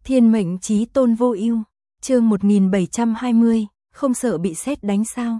Thiên mệnh chí tôn vô ưu, chương 1720, không sợ bị sét đánh sao?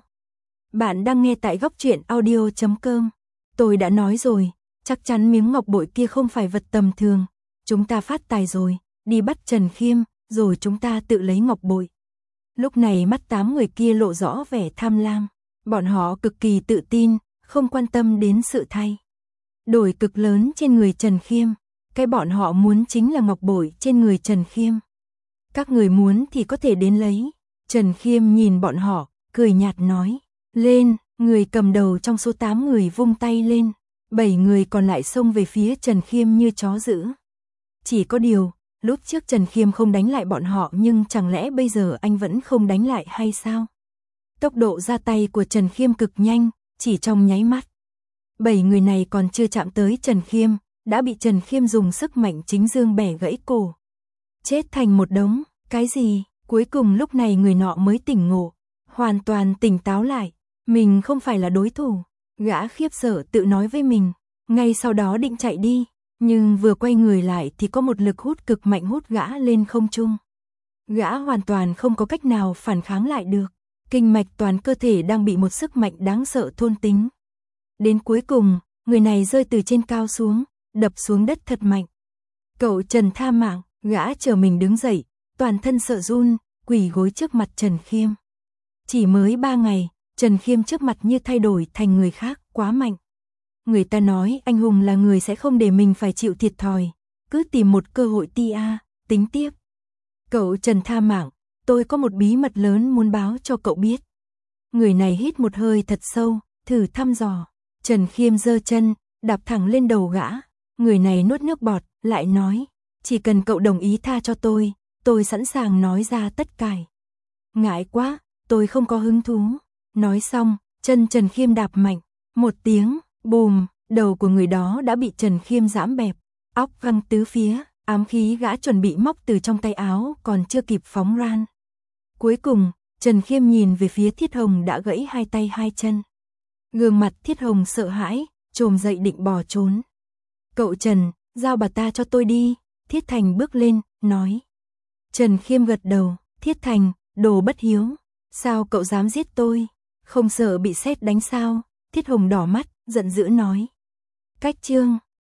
Bạn đang nghe tại góc truyện audio.com. Tôi đã nói rồi, chắc chắn miếng ngọc bội kia không phải vật tầm thường. Chúng ta phát tài rồi, đi bắt Trần Khiêm, rồi chúng ta tự lấy ngọc bội. Lúc này mắt 8 người kia lộ rõ vẻ tham lam. Bọn họ cực kỳ tự tin, không quan tâm đến sự thay đổi cực lớn trên người Trần Khiêm. Cái bọn họ muốn chính là ngọc bội trên người Trần Khiêm. Các người muốn thì có thể đến lấy. Trần Khiêm nhìn bọn họ, cười nhạt nói. Lên, người cầm đầu trong số 8 người vung tay lên. 7 người còn lại xông về phía Trần Khiêm như chó dữ. Chỉ có điều, lúc trước Trần Khiêm không đánh lại bọn họ, nhưng chẳng lẽ bây giờ anh vẫn không đánh lại hay sao? Tốc độ ra tay của Trần Khiêm cực nhanh, chỉ trong nháy mắt. 7 người này còn chưa chạm tới Trần Khiêm, đã bị Trần Khiêm dùng sức mạnh chính dương bẻ gãy cổ. Chết thành một đống, cái gì? Cuối cùng lúc này người nọ mới tỉnh ngộ, hoàn toàn tỉnh táo lại. Mình không phải là đối thủ. Gã khiếp sợ tự nói với mình, ngay sau đó định chạy đi. Nhưng vừa quay người lại thì có một lực hút cực mạnh hút gã lên không trung. Gã hoàn toàn không có cách nào phản kháng lại được. Kinh mạch toàn cơ thể đang bị một sức mạnh đáng sợ thôn tính. Đến cuối cùng, người này rơi từ trên cao xuống, đập xuống đất thật mạnh. Cậu Trần tha mạng, gã chờ mình đứng dậy, toàn thân sợ run, quỳ gối trước mặt Trần Khiêm. Chỉ mới 3 ngày, Trần Khiêm trước mặt như thay đổi thành người khác, quá mạnh. Người ta nói anh hùng là người sẽ không để mình phải chịu thiệt thòi, cứ tìm một cơ hội tính tiếp. Cậu Trần tha mạng, tôi có một bí mật lớn muốn báo cho cậu biết. Người này hít một hơi thật sâu, thử thăm dò. Trần Khiêm giơ chân, đạp thẳng lên đầu gã. Người này nuốt nước bọt, lại nói, chỉ cần cậu đồng ý tha cho tôi sẵn sàng nói ra tất cả. Ngại quá, tôi không có hứng thú. Nói xong, chân Trần Khiêm đạp mạnh, một tiếng, bùm, đầu của người đó đã bị Trần Khiêm giẫm bẹp, óc văng tứ phía, ám khí gã chuẩn bị móc từ trong tay áo còn chưa kịp phóng ran. Cuối cùng, Trần Khiêm nhìn về phía Thiết Hồng đã gãy 2 tay 2 chân. Gương mặt Thiết Hồng sợ hãi, trồm dậy định bỏ trốn. Cậu Trần, giao bà ta cho tôi đi. Thiết Thành bước lên, nói. Trần Khiêm gật đầu. Thiết Thành, đồ bất hiếu. Sao cậu dám giết tôi? Không sợ bị sét đánh sao? Thiết Hồng đỏ mắt, giận dữ nói. Cách chương